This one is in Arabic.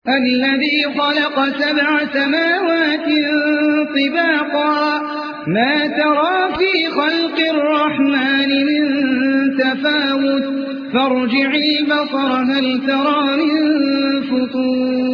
الذي خلق 7 سماوات طباقا ما ترى في خلق الرحمن من تفاوت فارجع البصر هل ترى من فطور